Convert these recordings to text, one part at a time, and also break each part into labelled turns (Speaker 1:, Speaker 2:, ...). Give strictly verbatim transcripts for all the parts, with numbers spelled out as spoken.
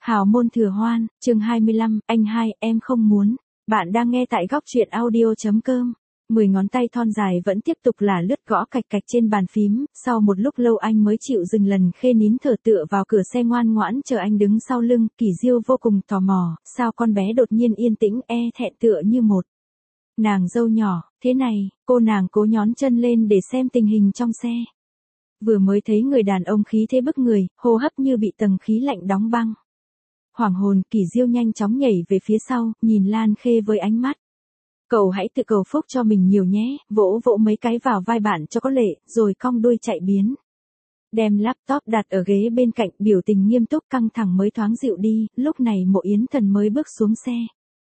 Speaker 1: Hào môn thừa hoan, chương hai mươi lăm, anh hai, em không muốn. Bạn đang nghe tại góc truyện audio.com. Mười ngón tay thon dài vẫn tiếp tục là lướt gõ cạch cạch trên bàn phím, sau một lúc lâu anh mới chịu dừng. Lần Khê nín thở tựa vào cửa xe ngoan ngoãn chờ anh đứng sau lưng. Kỳ Diêu vô cùng tò mò, sao con bé đột nhiên yên tĩnh e thẹn tựa như một nàng dâu nhỏ, thế này, cô nàng cố nhón chân lên để xem tình hình trong xe. Vừa mới thấy người đàn ông khí thế bức người, hô hấp như bị tầng khí lạnh đóng băng. Hoảng hồn, Kỳ Diêu nhanh chóng nhảy về phía sau, nhìn Lan Khê với ánh mắt. Cậu hãy tự cầu phúc cho mình nhiều nhé, vỗ vỗ mấy cái vào vai bạn cho có lệ, rồi cong đuôi chạy biến. Đem laptop đặt ở ghế bên cạnh, biểu tình nghiêm túc căng thẳng mới thoáng dịu đi, lúc này Mộ Yến Thần mới bước xuống xe.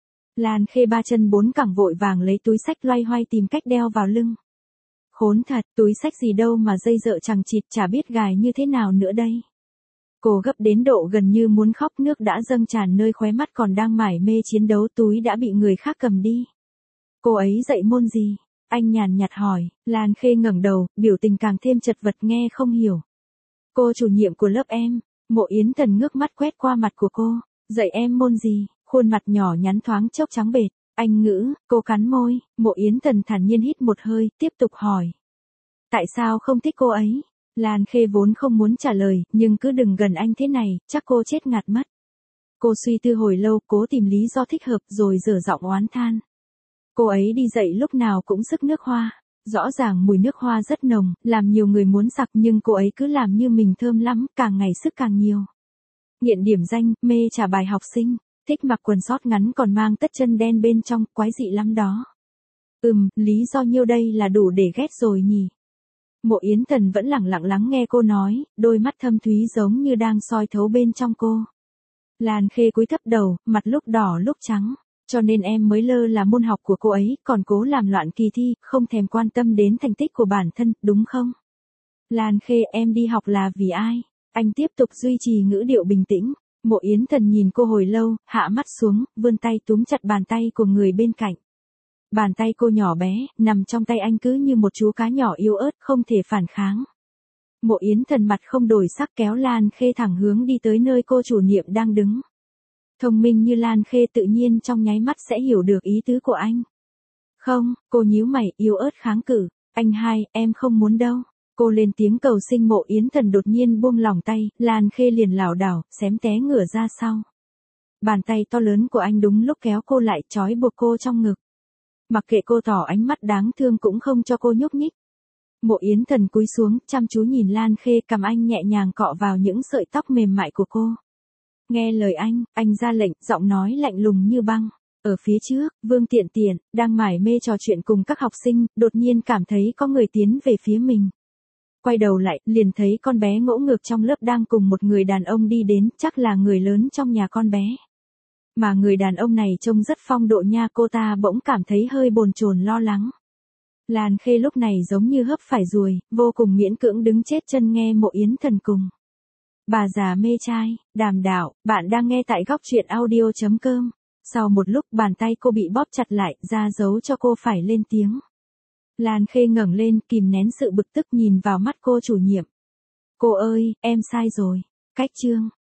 Speaker 1: Lan Khê ba chân bốn cẳng vội vàng lấy túi xách loay hoay tìm cách đeo vào lưng. Khốn thật, túi xách gì đâu mà dây dợ chằng chịt, chả biết gài như thế nào nữa đây. Cô gấp đến độ gần như muốn khóc, nước đã dâng tràn nơi khóe mắt, còn đang mải mê chiến đấu túi đã bị người khác cầm đi. Cô ấy dạy môn gì? Anh nhàn nhạt hỏi. Lan Khê ngẩng đầu, biểu tình càng thêm chật vật, nghe không hiểu. Cô chủ nhiệm của lớp em. Mộ Yến Thần ngước mắt quét qua mặt của cô. Dạy em môn gì? Khuôn mặt nhỏ nhắn thoáng chốc trắng bệch. Anh ngữ, cô cắn môi. Mộ Yến Thần thản nhiên hít một hơi, tiếp tục hỏi. Tại sao không thích cô ấy? Lan Khê vốn không muốn trả lời, nhưng cứ đừng gần anh thế này, chắc cô chết ngạt mất. Cô suy tư hồi lâu, cố tìm lý do thích hợp rồi dở giọng oán than. Cô ấy đi dạy lúc nào cũng sức nước hoa. Rõ ràng mùi nước hoa rất nồng, làm nhiều người muốn sặc, nhưng cô ấy cứ làm như mình thơm lắm, càng ngày sức càng nhiều. Nghiện điểm danh, mê trả bài học sinh, thích mặc quần sót ngắn còn mang tất chân đen bên trong, quái dị lắm đó. Ừm, lý do nhiêu đây là đủ để ghét rồi nhỉ. Mộ Yến Thần vẫn lẳng lặng lắng nghe cô nói, đôi mắt thâm thúy giống như đang soi thấu bên trong cô. Lan Khê cúi thấp đầu, mặt lúc đỏ lúc trắng. Cho nên em mới lơ là môn học của cô ấy, còn cố làm loạn kỳ thi, không thèm quan tâm đến thành tích của bản thân, đúng không? Lan Khê, em đi học là vì ai? Anh tiếp tục duy trì ngữ điệu bình tĩnh. Mộ Yến Thần nhìn cô hồi lâu, hạ mắt xuống, vươn tay túm chặt bàn tay của người bên cạnh. Bàn tay cô nhỏ bé, nằm trong tay anh cứ như một chú cá nhỏ yếu ớt, không thể phản kháng. Mộ Yến Thần mặt không đổi sắc kéo Lan Khê thẳng hướng đi tới nơi cô chủ nhiệm đang đứng. Thông minh như Lan Khê tự nhiên trong nháy mắt sẽ hiểu được ý tứ của anh. Không, cô nhíu mày, yếu ớt kháng cự. Anh hai, em không muốn đâu. Cô lên tiếng cầu xin. Mộ Yến Thần đột nhiên buông lỏng tay, Lan Khê liền lảo đảo, xém té ngửa ra sau. Bàn tay to lớn của anh đúng lúc kéo cô lại, trói buộc cô trong ngực. Mặc kệ cô tỏ ánh mắt đáng thương cũng không cho cô nhúc nhích. Mộ Yến Thần cúi xuống, chăm chú nhìn Lan Khê, cầm anh nhẹ nhàng cọ vào những sợi tóc mềm mại của cô. Nghe lời anh, anh ra lệnh, giọng nói lạnh lùng như băng. Ở phía trước, Vương Tiện Tiện, đang mải mê trò chuyện cùng các học sinh, đột nhiên cảm thấy có người tiến về phía mình. Quay đầu lại, liền thấy con bé ngỗ ngược trong lớp đang cùng một người đàn ông đi đến, chắc là người lớn trong nhà con bé. Mà người đàn ông này trông rất phong độ nha, cô ta bỗng cảm thấy hơi bồn chồn lo lắng. Lan Khê lúc này giống như hấp phải ruồi, vô cùng miễn cưỡng đứng chết chân nghe Mộ Yến Thần cùng. Bà già mê trai, đàm đạo, bạn đang nghe tại góc truyện audio.com. Sau một lúc bàn tay cô bị bóp chặt lại, ra dấu cho cô phải lên tiếng. Lan Khê ngẩng lên, kìm nén sự bực tức nhìn vào mắt cô chủ nhiệm. Cô ơi, em sai rồi. Cách chương.